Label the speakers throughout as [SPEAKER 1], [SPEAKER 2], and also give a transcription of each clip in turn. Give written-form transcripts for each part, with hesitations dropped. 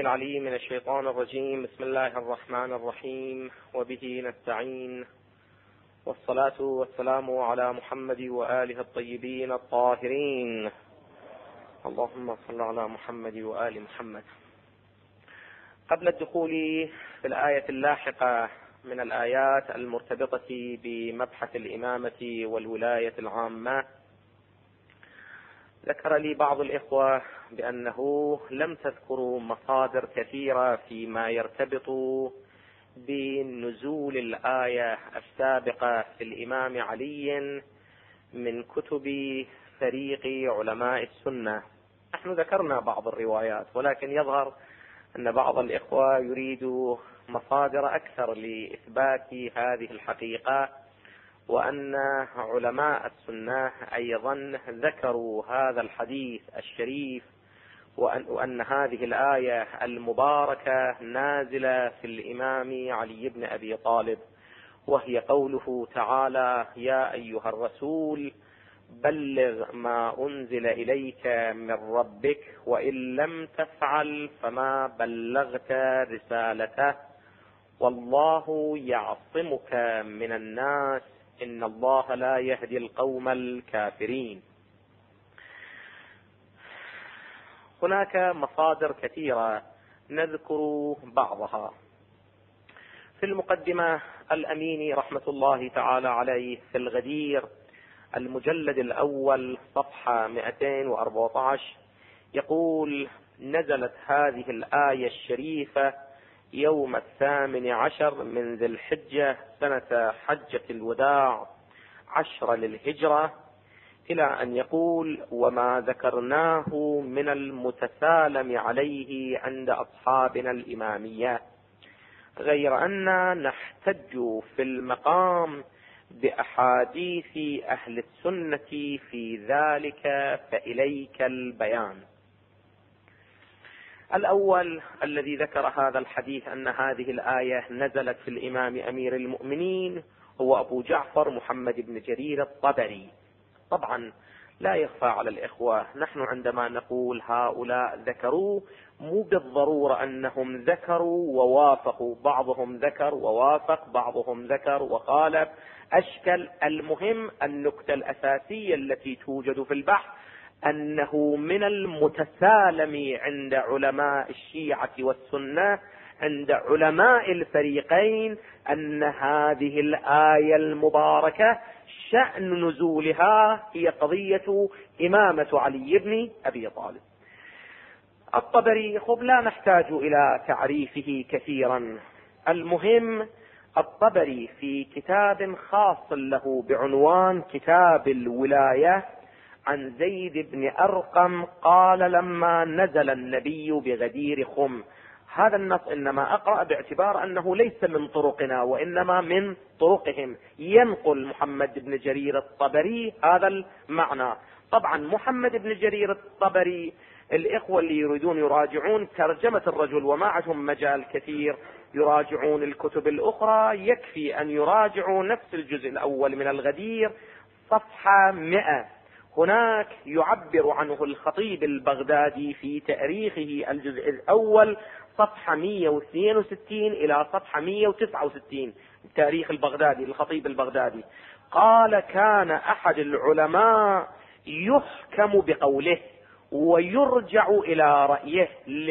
[SPEAKER 1] العليم من الشيطان الرجيم. بسم الله الرحمن الرحيم، وبه نستعين، والصلاة والسلام على محمد وآله الطيبين الطاهرين. اللهم صل على محمد وآل محمد. قبل الدخول في الآية اللاحقة من الآيات المرتبطة بمبحث الإمامة والولاية العامة، ذكر لي بعض الإخوة بأنه لم تذكروا مصادر كثيرة فيما يرتبط بنزول الآية السابقة في الإمام علي من كتب فريق علماء السنة. نحن ذكرنا بعض الروايات، ولكن يظهر أن بعض الإخوة يريد مصادر أكثر لإثبات هذه الحقيقة، وأن علماء السنة أيضا ذكروا هذا الحديث الشريف، وأن هذه الآية المباركة نازلة في الإمام علي بن أبي طالب، وهي قوله تعالى: يا أيها الرسول بلغ ما أنزل إليك من ربك وإن لم تفعل فما بلغت رسالته والله يعصمك من الناس إن الله لا يهدي القوم الكافرين. هناك مصادر كثيرة نذكر بعضها. في المقدمة الأميني رحمة الله تعالى عليه في الغدير المجلد الأول صفحة 214 يقول: نزلت هذه الآية الشريفة يوم 18 من ذي الحجة سنة حجة الوداع 10 للهجرة، إلى أن يقول: وما ذكرناه من المتسالم عليه عند أصحابنا الإمامية، غير أن نحتج في المقام بأحاديث أهل السنة في ذلك، فإليك البيان. الأول الذي ذكر هذا الحديث أن هذه الآية نزلت في الإمام أمير المؤمنين هو أبو جعفر محمد بن جرير الطبري. طبعا لا يخفى على الإخوة، نحن عندما نقول هؤلاء ذكروا، مو بالضرورة أنهم ذكروا ووافقوا، بعضهم ذكر ووافق، بعضهم ذكر وخالف، أشكل. المهم النكتة الأساسية التي توجد في البحث أنه من المتسالم عند علماء الشيعة والسنة، عند علماء الفريقين، أن هذه الآية المباركة شأن نزولها هي قضية إمامة علي بن أبي طالب. الطبري لا نحتاج إلى تعريفه كثيرا. المهم الطبري في كتاب خاص له بعنوان كتاب الولاية عن زيد بن أرقم قال: لما نزل النبي بغدير خم. هذا النص إنما أقرأ باعتبار أنه ليس من طرقنا وإنما من طرقهم، ينقل محمد بن جرير الطبري هذا المعنى. طبعا محمد بن جرير الطبري، الإخوة اللي يريدون يراجعون ترجمة الرجل وما عندهم مجال كثير يراجعون الكتب الأخرى، يكفي أن يراجعوا نفس الجزء الأول من الغدير صفحة 100. هناك يعبر عنه الخطيب البغدادي في تاريخه الجزء الأول صفحة 162 إلى صفحة 169، تاريخ البغدادي الخطيب البغدادي قال: كان أحد العلماء يحكم بقوله ويرجع إلى رأيه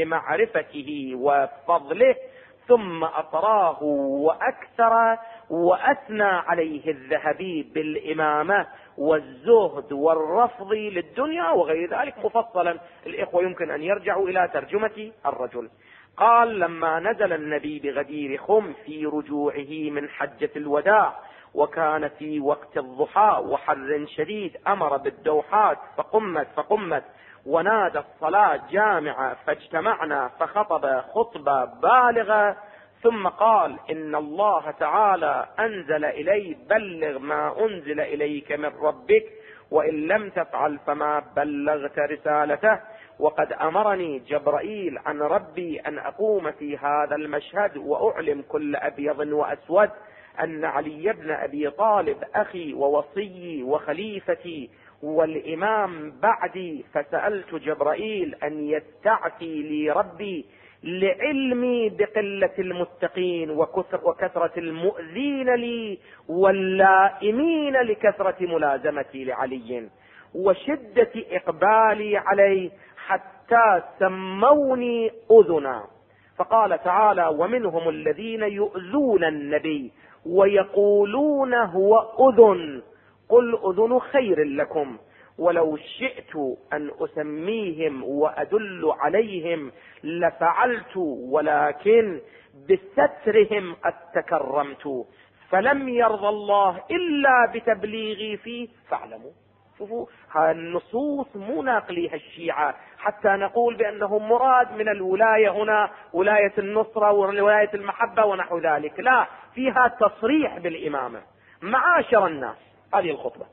[SPEAKER 1] لمعرفته وفضله، ثم أطراه وأكثر وأثنى عليه الذهبي بالإمامة والزهد والرفض للدنيا وغير ذلك مفصلا. الإخوة يمكن أن يرجعوا إلى ترجمة الرجل. قال: لما نزل النبي بغدير خم في رجوعه من حجة الوداع، وكان في وقت الضحى وحر شديد، أمر بالدوحات فقمت ونادى الصلاة جامعة فاجتمعنا، فخطب خطبة بالغة، ثم قال: إن الله تعالى أنزل إلي بلغ ما أنزل إليك من ربك وإن لم تفعل فما بلغت رسالته، وقد أمرني جبرائيل عن ربي أن أقوم في هذا المشهد وأعلم كل أبيض وأسود أن علي بن أبي طالب أخي ووصي وخليفتي والإمام بعدي، فسألت جبرائيل أن يستعفي لي ربي لعلمي بقلة المتقين وكثرة المؤذين لي واللائمين لكثرة ملازمتي لعلي وشدة إقبالي عليه حتى سموني أذنا. فقال تعالى: ومنهم الذين يؤذون النبي ويقولون هو أذن قل أذن خير لكم ولو شئت أن أسميهم وأدل عليهم لفعلت ولكن بسترهم قد تكرمت فلم يرضى الله إلا بتبليغي فيه فاعلموا. شوفوا النصوص مو ناقليها الشيعة حتى نقول بأنهم مراد من الولاية هنا ولاية النصرة وولاية المحبة ونحو ذلك، لا، فيها تصريح بالإمامة. معاشر الناس، هذه الخطبة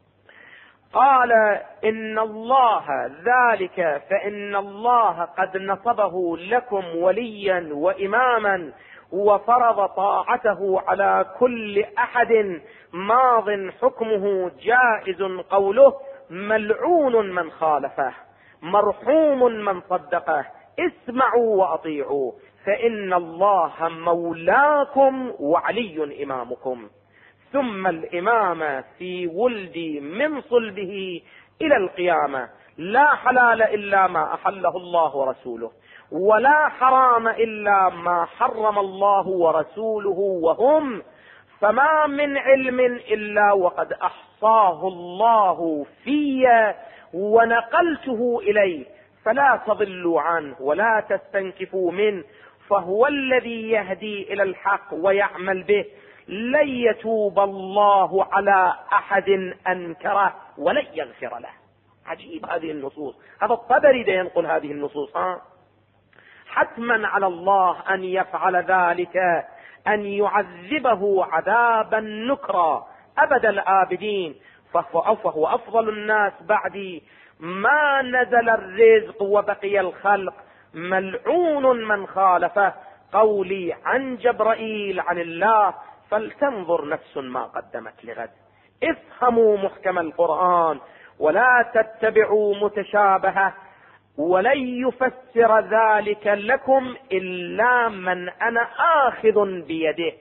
[SPEAKER 1] قال: إن الله ذلك فإن الله قد نصبه لكم وليا وإماما وفرض طاعته على كل أحد ماض حكمه جائز قوله ملعون من خالفه مرحوم من صدقه اسمعوا وأطيعوا فإن الله مولاكم وعلي إمامكم. ثم الإمامة في ولدي من صلبه إلى القيامة لا حلال إلا ما أحله الله ورسوله ولا حرام إلا ما حرم الله ورسوله وهم، فما من علم إلا وقد أحصاه الله في ونقلته إليه فلا تضلوا عنه ولا تستنكفوا منه، فهو الذي يهدي إلى الحق ويعمل به، لن يتوب الله على أحد أنكره ولن يغفر له. عجيب هذه النصوص. هذا الطبري ده ينقل هذه النصوص. حتما على الله أن يفعل ذلك، أن يعذبه عذابا نكرا أبد الآبدين، فهو أفضل الناس بعدي، ما نزل الرزق وبقي الخلق، ملعون من خالفه. قولي عن جبرائيل عن الله، فلتنظر نفس ما قدمت لغد. افهموا محكم القرآن ولا تتبعوا متشابهه، ولن يفسر ذلك لكم إلا من أنا آخذ بيده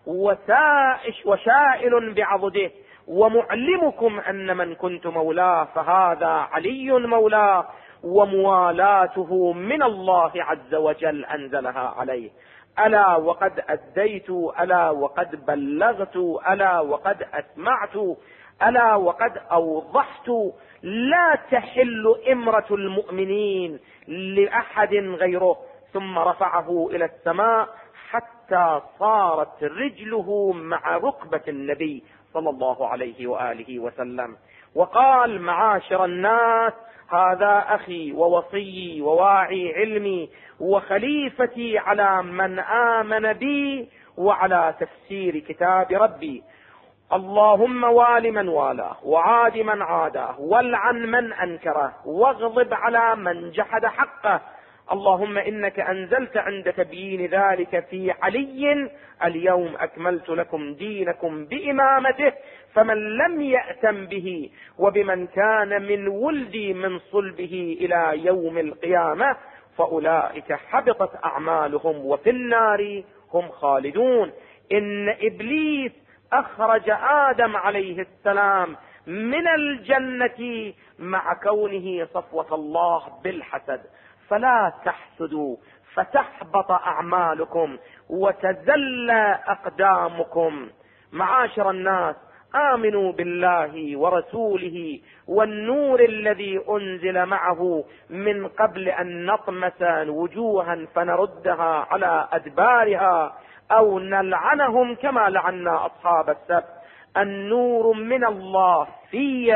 [SPEAKER 1] وشائل بعضده، ومعلمكم أن من كنت مولاه فهذا علي مولاه، وموالاته من الله عز وجل أنزلها عليه. ألا وقد أديت، ألا وقد بلغت، ألا وقد أسمعت، ألا وقد أوضحت. لا تحل إمرة المؤمنين لأحد غيره. ثم رفعه إلى السماء حتى صارت رجله مع ركبة النبي صلى الله عليه وآله وسلم، وقال: معاشر الناس، هذا أخي ووصي وواعي علمي وخليفتي على من آمن بي وعلى تفسير كتاب ربي. اللهم وال من والاه وعاد من عاداه والعن من أنكره واغضب على من جحد حقه. اللهم إنك أنزلت عند تبيين ذلك في علي: اليوم أكملت لكم دينكم بإمامته، فمن لم يأتم به وبمن كان من ولدي من صلبه إلى يوم القيامة فأولئك حبطت أعمالهم وفي النار هم خالدون. إن إبليس أخرج آدم عليه السلام من الجنة مع كونه صفوة الله بالحسد، فلا تحسدوا فتحبط أعمالكم وتزل أقدامكم. معاشر الناس، آمنوا بالله ورسوله والنور الذي أنزل معه من قبل أن نطمس وجوها فنردها على أدبارها أو نلعنهم كما لعنا أصحاب السبت. النور من الله في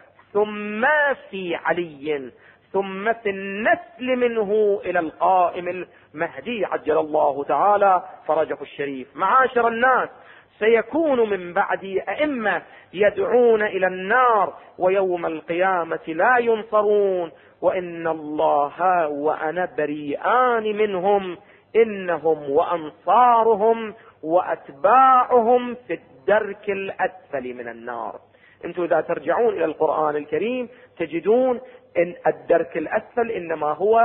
[SPEAKER 1] ثم في علي ثم في النسل منه إلى القائم المهدي عجل الله تعالى فرجه الشريف. معاشر الناس، سيكون من بعدي أئمة يدعون إلى النار ويوم القيامة لا ينصرون، وإن الله وأنا بريئان منهم، إنهم وأنصارهم وأتباعهم في الدرك الأسفل من النار. انتم إذا ترجعون إلى القرآن الكريم تجدون إن الدرك الأسفل إنما هو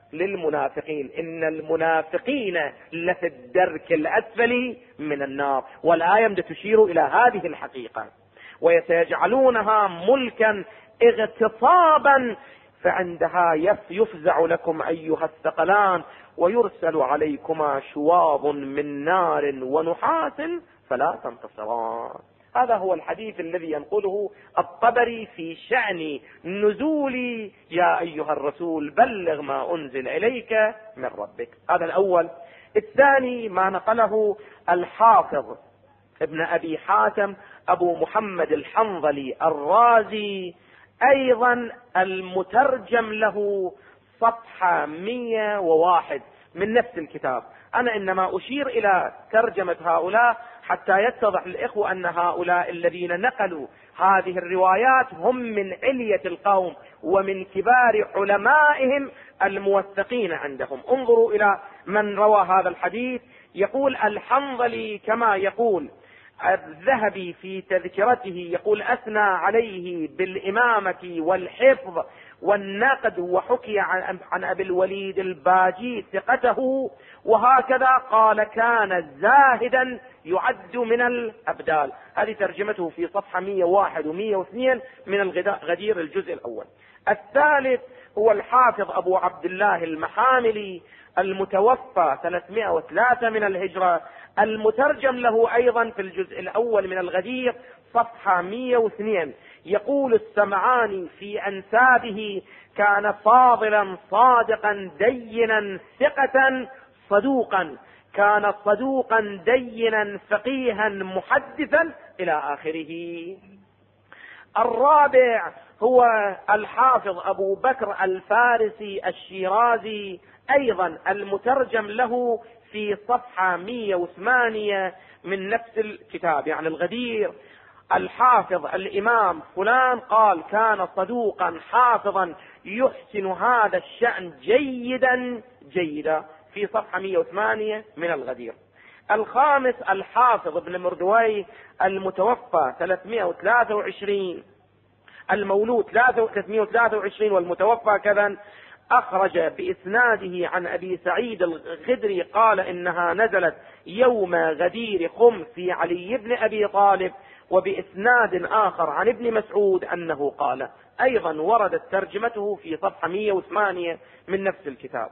[SPEAKER 1] للمنافقين إن المنافقين لفي الدرك الأسفل من النار. والآية تشير إلى هذه الحقيقة. وسيجعلونها ملكا اغتصابا فعندها يفزع لكم أيها الثقلان ويرسل عليكما شواظ من نار ونحاس فلا تنتصران. هذا هو الحديث الذي ينقله الطبري في شأن نزول يا أيها الرسول بلغ ما أنزل إليك من ربك. هذا الأول. الثاني ما نقله الحافظ ابن أبي حاتم أبو محمد الحنظلي الرازي أيضا المترجم له صفحة 101 من نفس الكتاب. أنا إنما أشير إلى ترجمة هؤلاء حتى يتضح للإخوة أن هؤلاء الذين نقلوا هذه الروايات هم من علية القوم ومن كبار علمائهم الموثقين عندهم. انظروا إلى من روى هذا الحديث. يقول الحنظلي كما يقول الذهبي في تذكرته، يقول أثنى عليه بالإمامة والحفظ والنقد، وحكي عن أبي الوليد الباجي ثقته، وهكذا قال كان زاهدا يعد من الأبدال. هذه ترجمته في صفحة 101 و102 من الغدير الجزء الأول. الثالث هو الحافظ أبو عبد الله المحاملي المتوفى 303 من الهجرة، المترجم له أيضا في الجزء الأول من الغدير صفحة 102. يقول السمعاني في أنسابه كان فاضلا صادقا دينا ثقة صدوقا، كان صدوقا دينا فقيها محدثا إلى آخره. الرابع هو الحافظ أبو بكر الفارسي الشيرازي أيضا المترجم له في صفحة 108 من نفس الكتاب يعني الغدير. الحافظ الإمام فلان قال كان صدوقا حافظا يحسن هذا الشأن جيدا في صفحة 108 من الغدير. الخامس الحافظ ابن مردويه المتوفى 323 المولود 323 والمتوفى كذا، أخرج بإسناده عن أبي سعيد الخدري قال إنها نزلت يوم غدير خم في علي بن أبي طالب، وبإسناد آخر عن ابن مسعود أنه قال. أيضا وردت ترجمته في صفحة 108 من نفس الكتاب.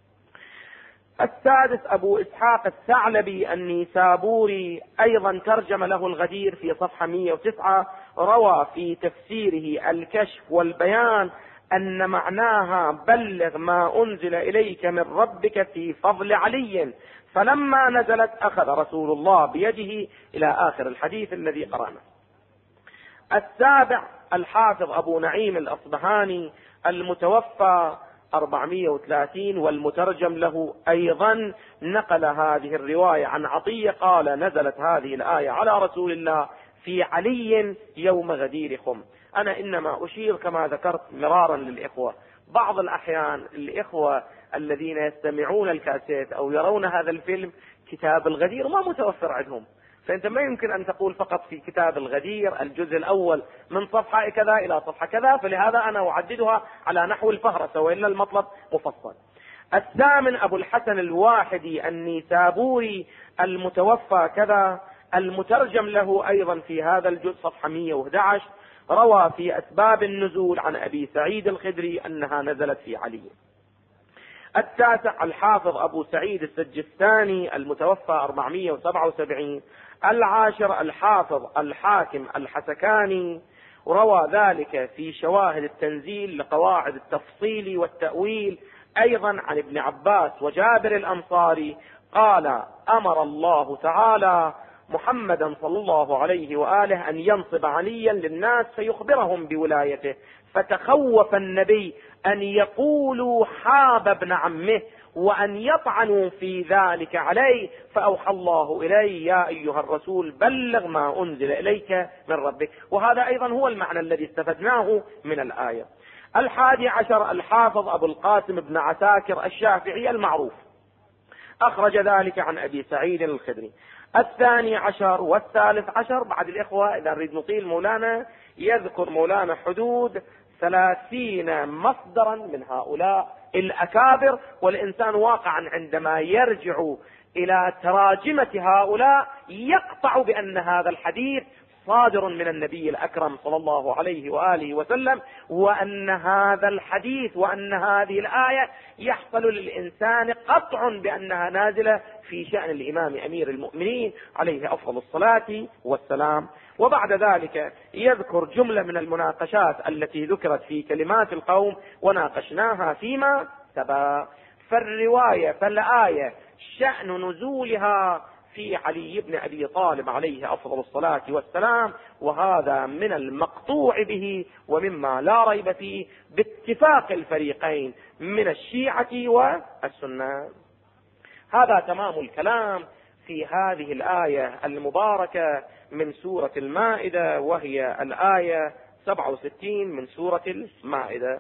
[SPEAKER 1] السادس أبو إسحاق الثعلبي النيسابوري أيضا ترجم له الغدير في صفحة 109، روى في تفسيره الكشف والبيان أن معناها بلغ ما أنزل إليك من ربك في فضل علي، فلما نزلت أخذ رسول الله بيده إلى آخر الحديث الذي قرأناه. السابع الحافظ أبو نعيم الأصبهاني المتوفى 430 والمترجم له أيضا نقل هذه الرواية عن عطية قال نزلت هذه الآية على رسول الله في علي يوم غدير خم. أنا إنما أشير كما ذكرت مرارا للإخوة، بعض الأحيان الإخوة الذين يستمعون الكاسيت أو يرون هذا الفيلم كتاب الغدير ما متوفر عندهم، فأنت ما يمكن أن تقول فقط في كتاب الغدير الجزء الأول من صفحة كذا إلى صفحة كذا، فلهذا أنا أعددها على نحو الفهرسة وإلا المطلب مفصل. الثامن أبو الحسن الواحدي النيسابوري المتوفى كذا، المترجم له أيضا في هذا الجزء صفحة 111، روى في أسباب النزول عن أبي سعيد الخدري أنها نزلت في علي. التاسع الحافظ أبو سعيد السجستاني المتوفى 477. العاشر الحافظ الحاكم الحسكاني، روى ذلك في شواهد التنزيل لقواعد التفصيل والتأويل أيضا عن ابن عباس وجابر الأنصاري قال أمر الله تعالى محمدا صلى الله عليه وآله أن ينصب عليا للناس فيخبرهم بولايته، فتخوف النبي أن يقولوا حاب ابن عمه وأن يطعنوا في ذلك عليه، فأوحى الله إليه يا أيها الرسول بلغ ما أنزل إليك من ربك. وهذا أيضا هو المعنى الذي استفدناه من الآية. 11 الحافظ أبو القاسم بن عساكر الشافعي المعروف، أخرج ذلك عن أبي سعيد الخدري. 12 و13 بعد الإخوة إذا نريد نطيل مولانا يذكر مولانا حدود 30 مصدرا من هؤلاء الأكابر. والإنسان واقعا عندما يرجع إلى تراجمة هؤلاء يقطع بأن هذا الحديث صادر من النبي الأكرم صلى الله عليه وآله وسلم، وأن هذا الحديث وأن هذه الآية يحصل للإنسان قطع بأنها نازلة في شأن الإمام أمير المؤمنين عليه أفضل الصلاة والسلام. وبعد ذلك يذكر جملة من المناقشات التي ذكرت في كلمات القوم وناقشناها فيما سبق. فالآية شأن نزولها في علي بن أبي طالب عليه أفضل الصلاة والسلام، وهذا من المقطوع به ومما لا ريب فيه باتفاق الفريقين من الشيعة والسنة. هذا تمام الكلام في هذه الآية المباركة من سورة المائدة، وهي الآية 67 من سورة المائدة.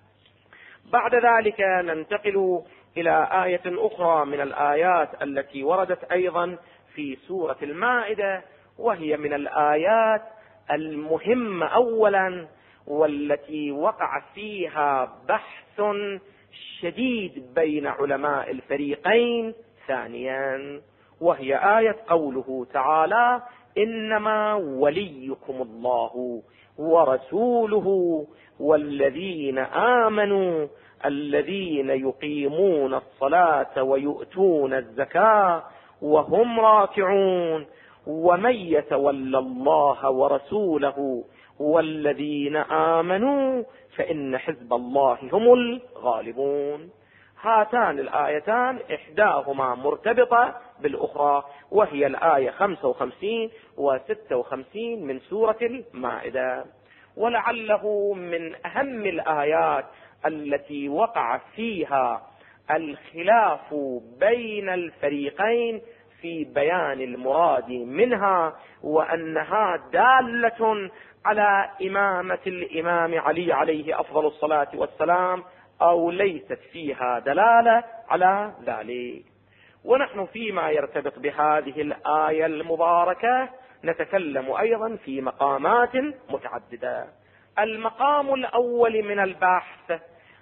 [SPEAKER 1] بعد ذلك ننتقل إلى آية أخرى من الآيات التي وردت أيضا في سورة المائدة، وهي من الآيات المهمة أولا، والتي وقع فيها بحث شديد بين علماء الفريقين ثانيا، وهي آية قوله تعالى: إنما وليكم الله ورسوله والذين آمنوا الذين يقيمون الصلاة ويؤتون الزكاة وهم راكعون ومن يتولى الله ورسوله والذين آمنوا فإن حزب الله هم الغالبون. هاتان الآيتان إحداهما مرتبطة بالأخرى، وهي الآية 55 و56 من سورة المائدة. ولعله من أهم الآيات التي وقع فيها الخلاف بين الفريقين في بيان المراد منها، وأنها دالة على إمامة الإمام علي عليه أفضل الصلاة والسلام أو ليست فيها دلالة على ذلك. ونحن فيما يرتبط بهذه الآية المباركة نتكلم أيضا في مقامات متعددة. المقام الأول من البحث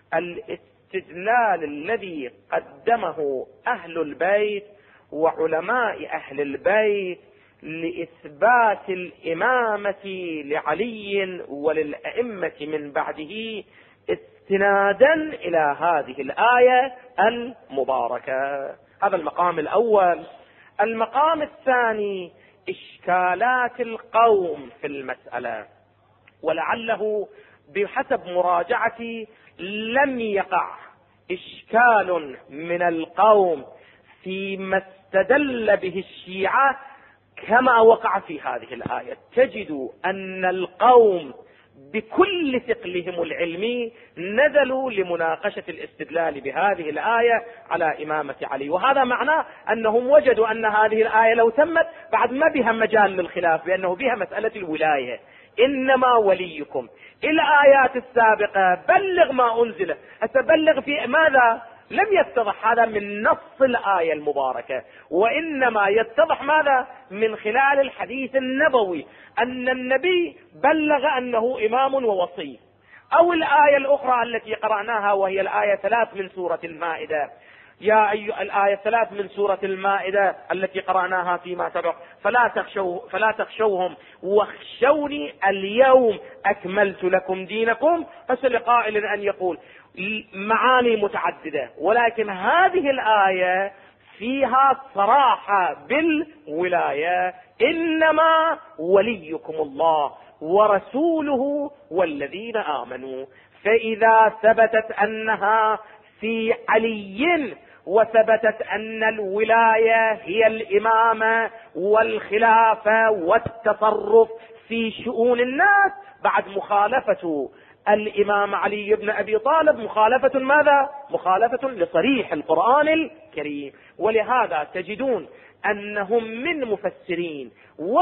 [SPEAKER 1] الاستدلال الذي قدمه أهل البيت وعلماء أهل البيت لإثبات الإمامة لعلي وللأئمة من بعده استنادا إلى هذه الآية المباركة. هذا المقام الأول. المقام الثاني إشكالات القوم في المسألة، ولعله بحسب مراجعتي لم يقع إشكال من القوم فيما استدل به الشيعة كما وقع في هذه الآية. تجد أن القوم بكل ثقلهم العلمي نزلوا لمناقشة الاستدلال بهذه الآية على إمامة علي، وهذا معناه أنهم وجدوا أن هذه الآية لو تمت بعد ما بها مجال للخلاف، بأنه بها مسألة الولاية. إنما وليكم الآيات السابقة بلغ ما أنزل، أتبلغ في ماذا؟ لم يتضح هذا من نص الآية المباركة، وإنما يتضح ماذا؟ من خلال الحديث النبوي أن النبي بلغ أنه إمام ووصي. أو الآية الأخرى التي قرأناها وهي الآية 3 من سورة المائدة، يا أيها الآية 3 من سورة المائدة التي قرأناها فيما سبق: فلا تخشوهم واخشوني اليوم أكملت لكم دينكم. فلقائل أن يقول معاني متعددة، ولكن هذه الآية فيها صراحة بالولاية: إنما وليكم الله ورسوله والذين آمنوا. فإذا ثبتت أنها في علي وثبتت أن الولاية هي الإمامة والخلافة والتصرف في شؤون الناس، بعد مخالفة الإمام علي بن أبي طالب مخالفة ماذا؟ مخالفة لصريح القرآن الكريم. ولهذا تجدون أنهم من مفسرين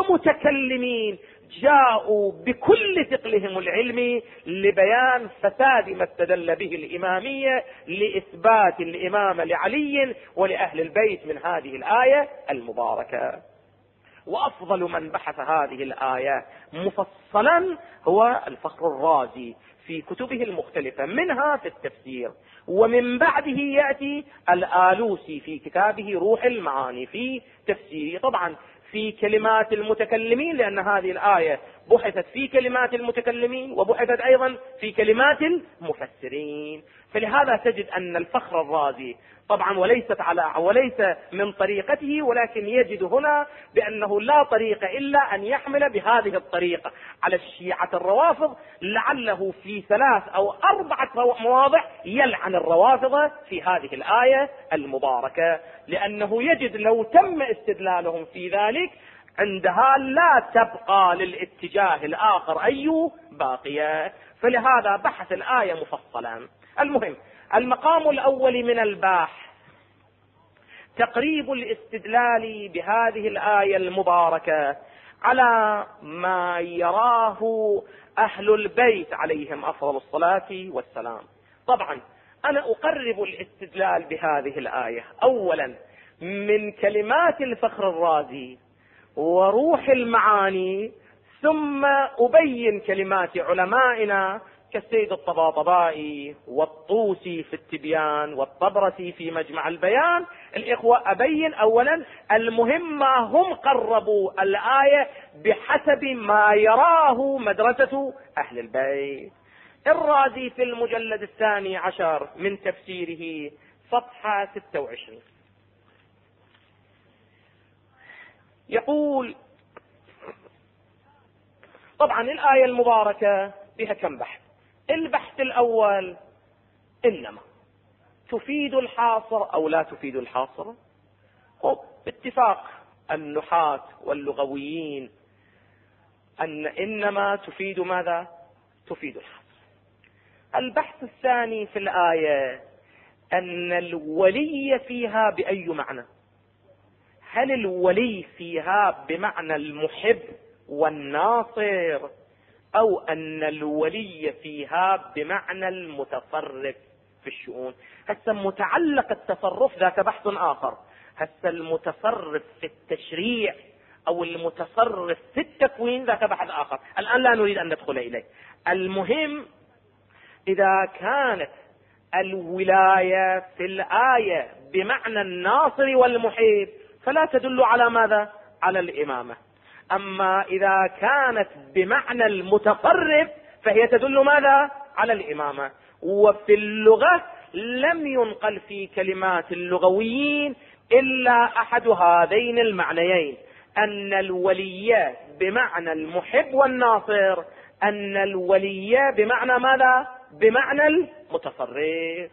[SPEAKER 1] ومتكلمين جاءوا بكل ثقلهم العلمي لبيان فساد ما استدل به الإمامية لإثبات الإمامة لعلي ولأهل البيت من هذه الآية المباركة. وأفضل من بحث هذه الآية مفصلا هو الفخر الرازي في كتبه المختلفة، منها في التفسير، ومن بعده يأتي الآلوسي في كتابه روح المعاني في تفسيره، طبعا في كلمات المتكلمين، لأن هذه الآية بحثت في كلمات المتكلمين وبحثت أيضا في كلمات المفسرين. فلهذا تجد أن الفخر الرازي طبعا وليس من طريقته، ولكن يجد هنا بأنه لا طريق إلا أن يحمل بهذه الطريقة على الشيعة الروافض، لعله في 3 أو 4 مواضع يلعن الروافض في هذه الآية المباركة، لأنه يجد لو تم استدلالهم في ذلك عندها لا تبقى للاتجاه الآخر أي باقية، فلهذا بحث الآية مفصلا. المهم، المقام الأول من الباحث تقريب الاستدلال بهذه الآية المباركة على ما يراه أهل البيت عليهم أفضل الصلاة والسلام. طبعا أنا أقرب الاستدلال بهذه الآية أولا من كلمات الفخر الرازي وروح المعاني، ثم أبين كلمات علمائنا كالسيد الطباطبائي والطوسي في التبيان والطبرسي في مجمع البيان. الإخوة أبين أولا المهم ما هم قربوا الآية بحسب ما يراه مدرسة أهل البيت. الرازي في المجلد 12 من تفسيره صفحة 26 يقول، طبعا الآية المباركة بها كم بحث. البحث الأول، إنما تفيد الحاصر أو لا تفيد الحاصر؟ باتفاق النحاة واللغويين أن إنما تفيد ماذا؟ تفيد الحاصر. البحث الثاني في الآية أن الولي فيها بأي معنى؟ هل الولي فيها بمعنى المحب والناصر، أو أن الولي فيها بمعنى المتصرف في الشؤون؟ هسه متعلق التصرف ذاك بحث آخر، هسه المتصرف في التشريع أو المتصرف في التكوين ذاك بحث آخر، الآن لا نريد أن ندخل إليه. المهم، إذا كانت الولاية في الآية بمعنى الناصر والمحب فلا تدل على ماذا؟ على الإمامة. أما إذا كانت بمعنى المتصرف فهي تدل ماذا؟ على الإمامة. وفي اللغة لم ينقل في كلمات اللغويين إلا أحد هذين المعنيين، أن الولي بمعنى المحب والناصر، أن الولي بمعنى ماذا؟ بمعنى المتصرف.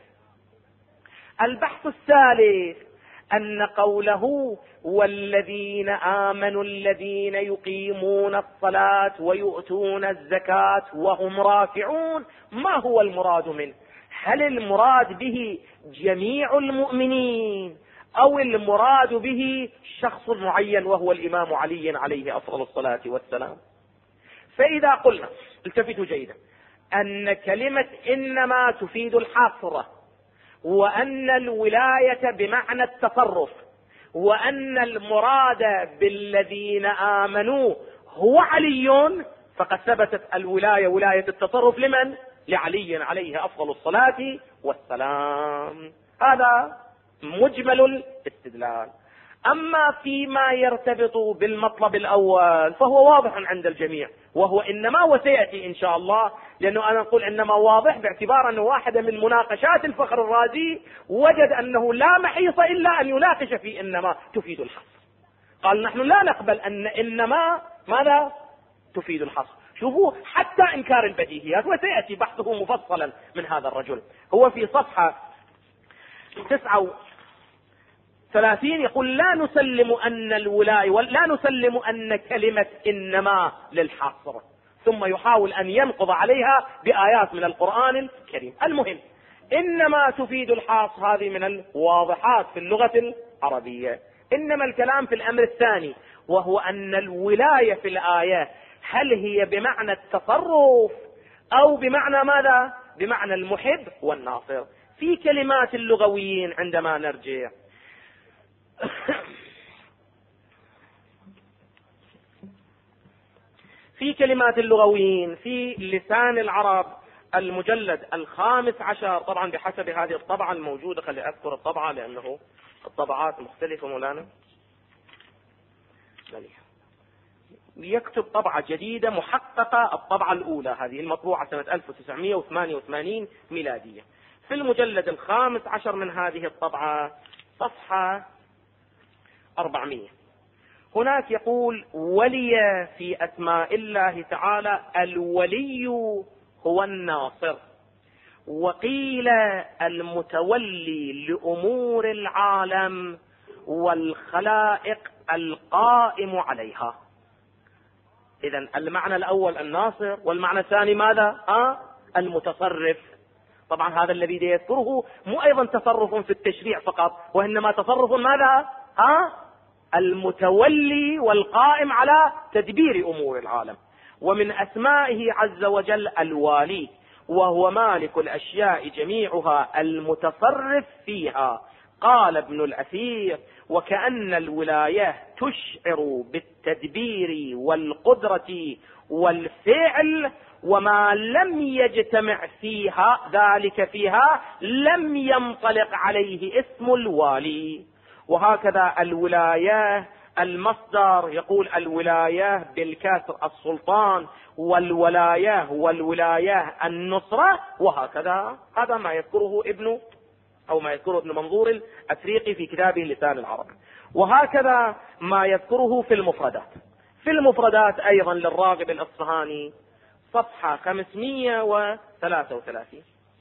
[SPEAKER 1] البحث الثالث أن قوله والذين آمنوا الذين يقيمون الصلاة ويؤتون الزكاة وهم راكعون، ما هو المراد منه؟ هل المراد به جميع المؤمنين أو المراد به شخص معين وهو الإمام علي عليه أفضل الصلاة والسلام؟ فإذا قلنا، التفتوا جيدا، أن كلمة إنما تفيد الحصر، وأن الولاية بمعنى التصرف، وأن المراد بالذين آمنوا هو علي، فقد ثبتت الولاية ولاية التصرف لمن؟ لعلي عليه أفضل الصلاة والسلام. هذا مجمل الاستدلال. أما فيما يرتبط بالمطلب الأول فهو واضح عند الجميع، وهو إنما، وسيأتي إن شاء الله، لأنه أنا أقول إنما واضح باعتبار أنه واحدة من مناقشات الفخر الرازي وجد أنه لا محيص إلا أن يناقش في إنما تفيد الحصر. قال نحن لا نقبل أن إنما ماذا؟ تفيد الحصر. شوفوا حتى إنكار البديهيات، وسيأتي بحثه مفصلا من هذا الرجل. هو في صفحة 39 يقول لا نسلم أن الولاية ولا نسلم أن كلمة إنما للحصر، ثم يحاول أن ينقض عليها بآيات من القرآن الكريم. المهم، إنما تفيد الحصر هذه من الواضحات في اللغة العربية. إنما الكلام في الأمر الثاني، وهو أن الولاية في الآية هل هي بمعنى التصرف أو بمعنى ماذا؟ بمعنى المحب والناصر. في كلمات اللغويين عندما نرجع في كلمات اللغويين في لسان العرب المجلد 15، طبعا بحسب هذه الطبعة الموجودة، خلي أذكر الطبعة لأنه الطبعات مختلفة مولانا، يكتب طبعة جديدة محققة، الطبعة الأولى هذه المطبوعة سنة 1988 ميلادية، في المجلد 15 من هذه الطبعة صفحة 400 هناك يقول: ولي في أسماء الله تعالى الولي هو الناصر، وقيل المتولي لأمور العالم والخلائق القائم عليها. إذن المعنى الأول الناصر، والمعنى الثاني ماذا؟ المتصرف. طبعا هذا الذي يذكره مو أيضا تصرف في التشريع فقط، وإنما تصرف ماذا؟ المتولي والقائم على تدبير أمور العالم. ومن أسمائه عز وجل الوالي، وهو مالك الأشياء جميعها المتصرف فيها. قال ابن الأثير: وكأن الولاية تشعر بالتدبير والقدرة والفعل، وما لم يجتمع فيها ذلك فيها لم ينطلق عليه اسم الوالي. وهكذا الولاية المصدر يقول الولاية بالكسر السلطان، والولاية النصرة، وهكذا. هذا ما يذكره ابن منظور الأفريقي في كتابه لسان العرب. وهكذا ما يذكره في المفردات أيضا للراغب الأصفهاني صفحة 533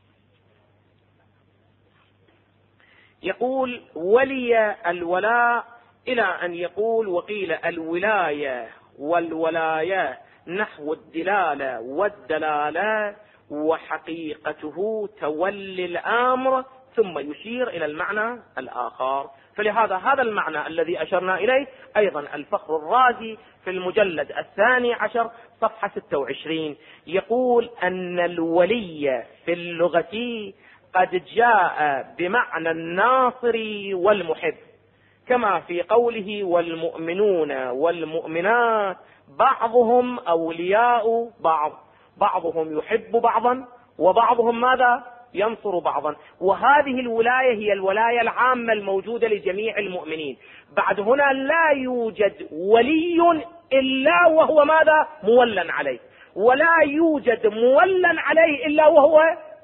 [SPEAKER 1] يقول: ولي الولاء، إلى أن يقول: وقيل الولاية والولاية نحو الدلالة والدلالة، وحقيقته تولي الأمر، ثم يشير إلى المعنى الآخر. فلهذا هذا المعنى الذي أشرنا إليه أيضا الفخر الرازي في المجلد 12 صفحة 26 يقول أن الولي في اللغة قد جاء بمعنى الناصر والمحب، كما في قوله: والمؤمنون والمؤمنات بعضهم أولياء بعض، بعضهم يحب بعضا وبعضهم ماذا؟ ينصر بعضا. وهذه الولاية هي الولاية العامة الموجودة لجميع المؤمنين. بعد هنا لا يوجد ولي إلا وهو ماذا؟ مولا عليه، ولا يوجد مولا عليه إلا وهو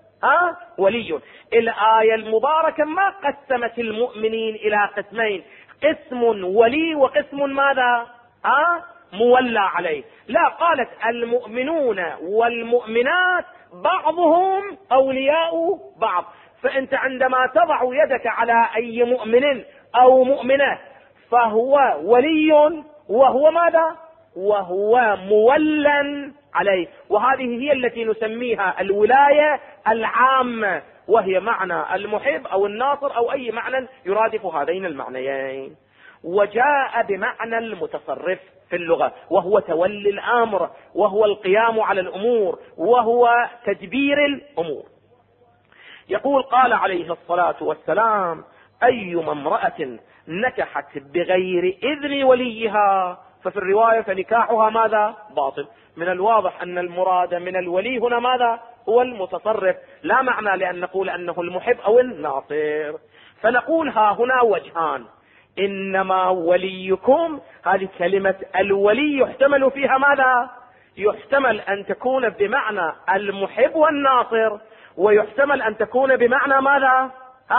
[SPEAKER 1] ولي. الآية المباركة ما قسمت المؤمنين إلى قسمين، قسم ولي وقسم ماذا؟ مولى عليه. لا، قالت المؤمنون والمؤمنات بعضهم أولياء بعض. فأنت عندما تضع يدك على أي مؤمن أو مؤمنة فهو ولي، وهو ماذا؟ وهو مولا عليه. وهذه هي التي نسميها الولاية العامة، وهي معنى المحب أو الناصر أو أي معنى يرادف هذين المعنيين. وجاء بمعنى المتصرف في اللغة، وهو تولي الأمر، وهو القيام على الأمور، وهو تدبير الأمور. يقول: قال عليه الصلاة والسلام: أيما امرأة نكحت بغير إذن وليها ففي الرواية فنكاحها ماذا؟ باطل. من الواضح أن المراد من الولي هنا ماذا؟ هو المتصرف، لا معنى لأن نقول أنه المحب أو الناصر. فنقول ها هنا وجهان: إنما وليكم، هذه كلمة الولي يحتمل فيها ماذا؟ يحتمل أن تكون بمعنى المحب والناصر، ويحتمل أن تكون بمعنى ماذا؟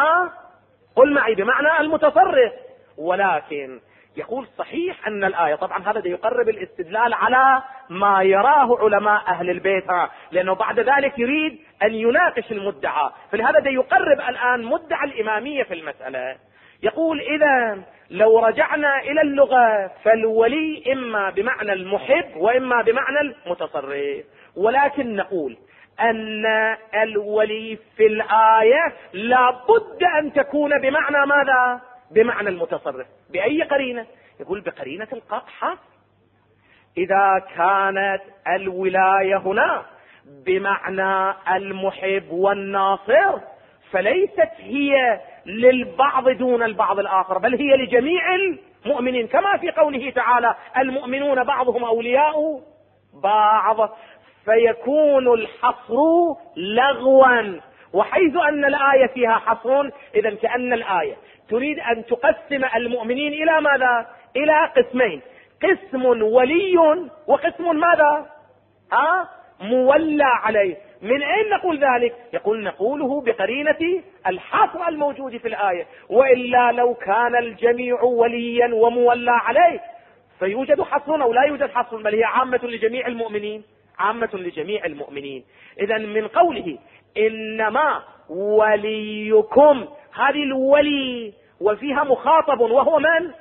[SPEAKER 1] قل معي بمعنى المتصرف. ولكن يقول صحيح أن الآية، طبعا هذا يقرب الاستدلال على ما يراه علماء أهل البيت، لأنه بعد ذلك يريد أن يناقش المدعى، فلهذا يقرب الآن مدعى الإمامية في المسألة. يقول: إذا لو رجعنا إلى اللغة فالولي إما بمعنى المحب وإما بمعنى المتصرف، ولكن نقول أن الولي في الآية لا بد أن تكون بمعنى ماذا؟ بمعنى المتصرف. بأي قرينة؟ يقول بقرينة القطع. إذا كانت الولاية هنا بمعنى المحب والناصر فليست هي للبعض دون البعض الآخر، بل هي لجميع المؤمنين، كما في قوله تعالى: المؤمنون بعضهم أولياء بعض، فيكون الحصر لغوا. وحيث أن الآية فيها حصر، إذا كأن الآية تريد أن تقسم المؤمنين إلى ماذا؟ إلى قسمين: قسم ولي وقسم ماذا؟ مولى عليه. من أين نقول ذلك؟ نقوله بقرينة الحصر الموجود في الآية، وإلا لو كان الجميع وليا ومولى عليه فيوجد حصر أو لا يوجد حصر، بل هي عامة لجميع المؤمنين، عامة لجميع المؤمنين. إذا من قوله إنما وليكم، هذه الولي وفيها مخاطب وهو من؟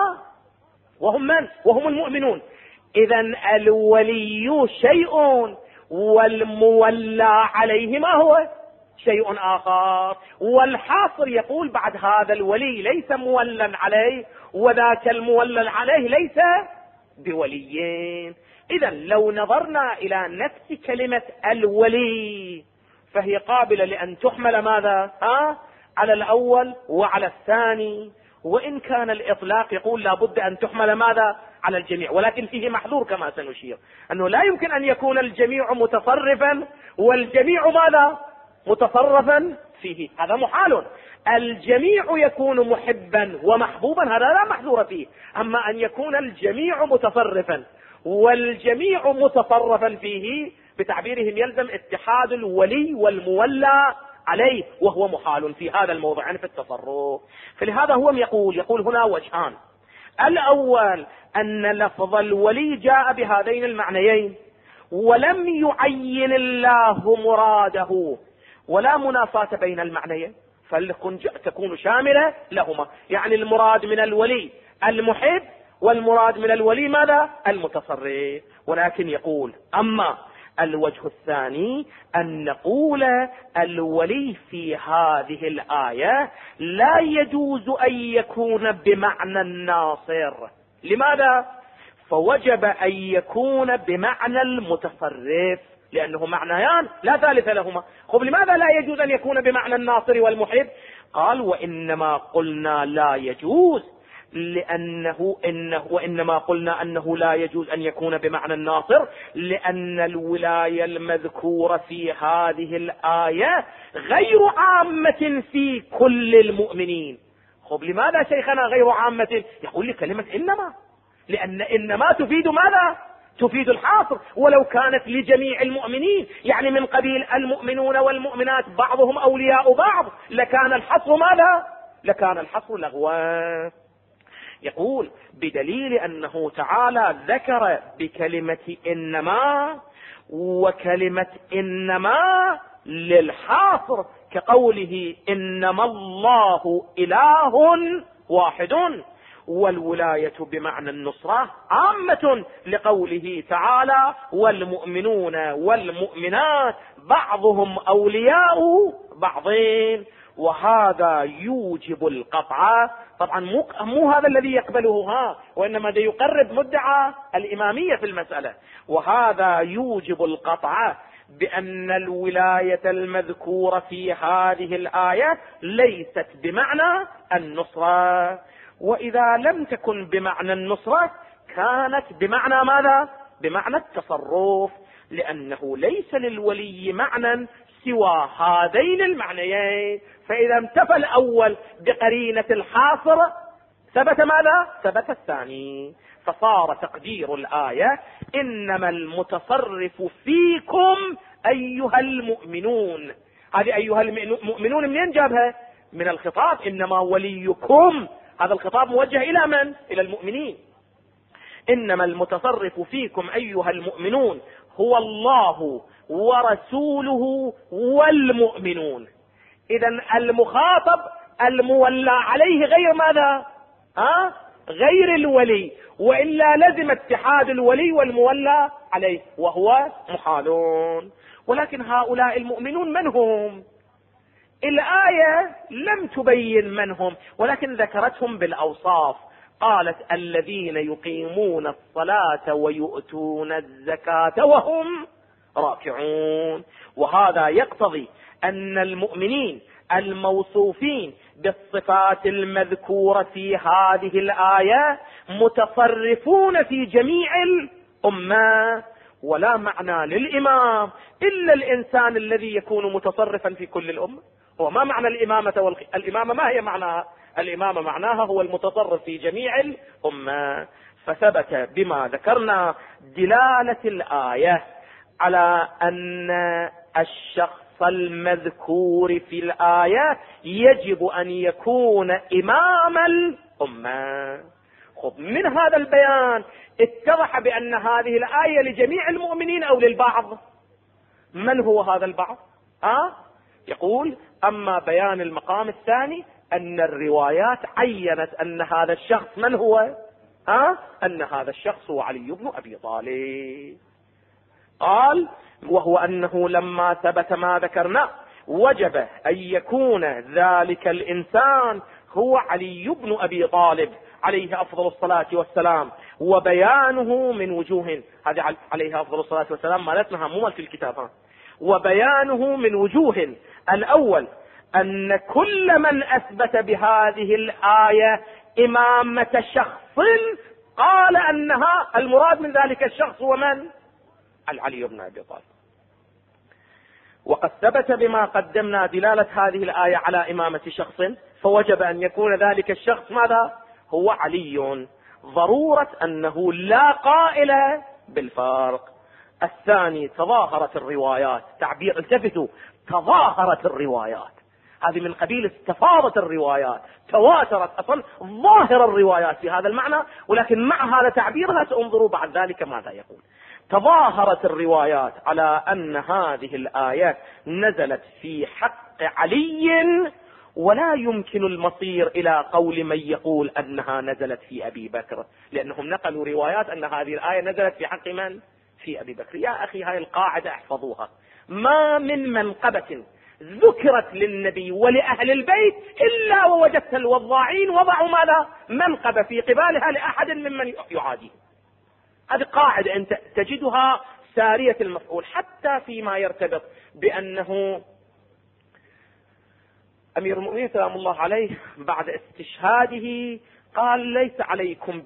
[SPEAKER 1] وهم من؟ وهم المؤمنون. إذا الولي شيء والمولى عليه ما هو؟ شيء آخر. والحاصر يقول بعد هذا الولي ليس مولا عليه، وذاك المولى عليه ليس بوليين. إذا لو نظرنا إلى نفس كلمة الولي فهي قابلة لأن تحمل ماذا؟ على الأول وعلى الثاني، وإن كان الإطلاق يقول لابد أن تحمل ماذا؟ على الجميع، ولكن فيه محظور كما سنشير، أنه لا يمكن أن يكون الجميع متصرفا والجميع ماذا؟ متصرفا فيه، هذا محال. الجميع يكون محبا ومحبوبا، هذا لا محظور فيه. أما أن يكون الجميع متصرفا والجميع متصرفا فيه، بتعبيرهم يلزم اتحاد الولي والمولى عليه، وهو محال في هذا الموضع في التصرف. فلهذا هو يقول هنا وجهان: الأول أن لفظ الولي جاء بهذين المعنيين ولم يعين الله مراده، ولا منافاة بين المعنيين، تكون شاملة لهما. يعني المراد من الولي المحب، والمراد من الولي ماذا؟ المتصرف. ولكن يقول أما الوجه الثاني أن نقول الولي في هذه الآية لا يجوز أن يكون بمعنى الناصر. لماذا؟ فوجب أن يكون بمعنى المتصرف، لأنه معنيان لا ثالث لهما. لماذا لا يجوز أن يكون بمعنى الناصر والمحب؟ قال: وإنما قلنا لا يجوز وإنما قلنا أنه لا يجوز أن يكون بمعنى الناصر لأن الولاية المذكورة في هذه الآية غير عامة في كل المؤمنين. لماذا شيخنا غير عامة؟ يقول لي كلمة إنما، لأن إنما تفيد ماذا؟ تفيد الحاصر. ولو كانت لجميع المؤمنين، يعني من قبيل المؤمنون والمؤمنات بعضهم أولياء بعض، لكان الحصر ماذا؟ لكان الحصر لغوا. يقول: بدليل أنه تعالى ذكر بكلمة إنما، وكلمة إنما للحاصر، كقوله إنما الله إله واحد، والولاية بمعنى النصرة عامة لقوله تعالى: والمؤمنون والمؤمنات بعضهم أولياء بعضين. وهذا يوجب القطع. طبعا مو هذا الذي يقبله وإنما ده يقرب مدعى الإمامية في المسألة. وهذا يوجب القطع بأن الولاية المذكورة في هذه الآية ليست بمعنى النصرة، وإذا لم تكن بمعنى النصرة كانت بمعنى ماذا؟ بمعنى التصرف، لأنه ليس للولي معنى سوى هذين المعنيين. فإذا انتفى الأول بقرينة الحاصر ثبت ماذا؟ ثبت الثاني. فصار تقدير الآية: إنما المتصرف فيكم أيها المؤمنون. هذه أيها المؤمنون منين جابها؟ من الخطاب: إنما وليكم. هذا الخطاب موجه إلى من؟ إلى المؤمنين. إنما المتصرف فيكم أيها المؤمنون هو الله ورسوله والمؤمنون. إذا المخاطب المولى عليه غير ماذا؟ غير الولي، وإلا لزم اتحاد الولي والمولى عليه، وهو محالون. ولكن هؤلاء المؤمنون من هم؟ الآية لم تبين من هم، ولكن ذكرتهم بالأوصاف. قالت: الذين يقيمون الصلاة ويؤتون الزكاة وهم راكعون. وهذا يقتضي أن المؤمنين الموصوفين بالصفات المذكورة في هذه الآية متصرفون في جميع الأمة، ولا معنى للإمام إلا الإنسان الذي يكون متصرفا في كل الأمة. هو ما معنى الإمامة الإمامة ما هي معناها؟ الإمامة معناها هو المتصرف في جميع الأمة. فثبت بما ذكرنا دلالة الآية على أن الشخص المذكور في الآية يجب أن يكون إمام الأمة. من هذا البيان اتضح بأن هذه الآية لجميع المؤمنين أو للبعض. من هو هذا البعض؟ يقول: أما بيان المقام الثاني أن الروايات عينت أن هذا الشخص من هو؟ أن هذا الشخص هو علي بن أبي طالب. قال: وهو أنه لما ثبت ما ذكرنا وجب أن يكون ذلك الإنسان هو علي بن أبي طالب عليه أفضل الصلاة والسلام، وبيانه من وجوه. هذا عليه أفضل الصلاة والسلام مالتنا مو في الكتاب. وبيانه من وجوه: الأول أن كل من أثبت بهذه الآية إمامة شخص قال أنها المراد من ذلك الشخص هو من؟ علي بن أبي طالب. وقد ثبت بما قدمنا دلالة هذه الآية على إمامة شخص، فوجب أن يكون ذلك الشخص ماذا؟ هو علي، ضرورة أنه لا قائل بالفرق. الثاني: تظاهرت الروايات. تعبير التفتوا، تظاهرت الروايات، هذه من قبيل استفاضت الروايات، تواترت. أصلا ظاهر الروايات في هذا المعنى، ولكن مع هذا تعبيرها سانظروا بعد ذلك ماذا يقول. تظاهرت الروايات على أن هذه الآيات نزلت في حق علي، ولا يمكن المصير إلى قول من يقول أنها نزلت في أبي بكر، لأنهم نقلوا روايات أن هذه الآية نزلت في حق من؟ في أبي بكر. يا أخي هاي القاعدة احفظوها: ما من منقبة ذكرت للنبي ولأهل البيت إلا ووجدت الوضاعين وضعوا ماذا؟ منقبة في قبالها لأحد ممن يعاديه. هذه قاعدة أنت تجدها سارية المفعول، حتى فيما يرتبط بأنه أمير المؤمنين سلام الله عليه بعد استشهاده قال: ليس عليكم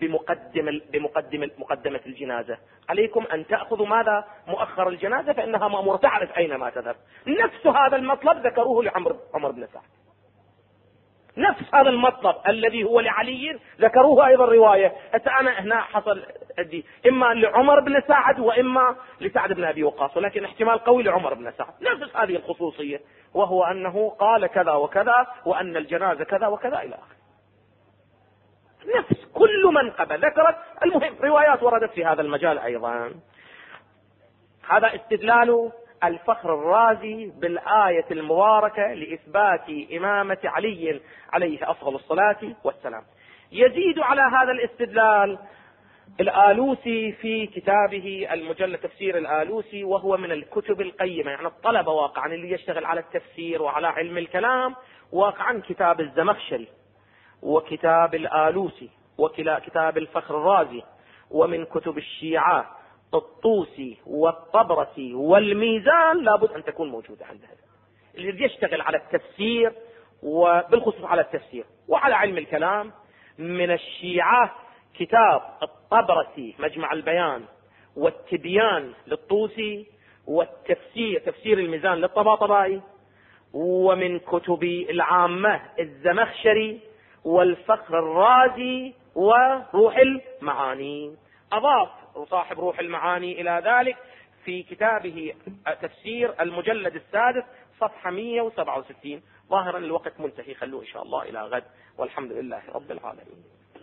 [SPEAKER 1] مقدمة الجنازة، عليكم أن تأخذوا ماذا؟ مؤخر الجنازة، فإنها مأمورة تعرف أينما تذهب. نفس هذا المطلب ذكروه لعمر بن سعد، نفس هذا المطلب الذي هو لعلي ذكروه أيضا رواية. أنا هنا حصل إما لعمر بن سعد وإما لسعد بن أبي وقاص، ولكن احتمال قوي لعمر بن سعد. نفس هذه الخصوصية، وهو أنه قال كذا وكذا وأن الجنازة كذا وكذا إلى آخره. نفس كل منقبة ذكرت. المهم روايات وردت في هذا المجال أيضا. هذا استدلال الفخر الرازي بالآية المباركة لإثبات إمامة علي عليه أفضل الصلاة والسلام. يزيد على هذا الاستدلال الآلوسي في كتابه المجلد تفسير الآلوسي، وهو من الكتب القيمة. يعني الطلبة واقعا اللي يشتغل على التفسير وعلى علم الكلام واقعا كتاب الزمخشري وكتاب الآلوسي وكتاب الفخر الرازي، ومن كتب الشيعة الطوسي والطبرسي والميزان لابد أن تكون موجودة عند هذا اللي يشتغل على التفسير، وبالخصوص على التفسير وعلى علم الكلام. من الشيعة كتاب الطبرسي مجمع البيان، والتبيان للطوسي، والتفسير تفسير الميزان للطباطبائي، ومن كتب العامة الزمخشري والفخر الرازي وروح المعاني. أضاف صاحب روح المعاني إلى ذلك في كتابه تفسير المجلد السادس صفحة 167. ظاهرا الوقت منتهي، خلوه إن شاء الله إلى غد، والحمد لله رب العالمين.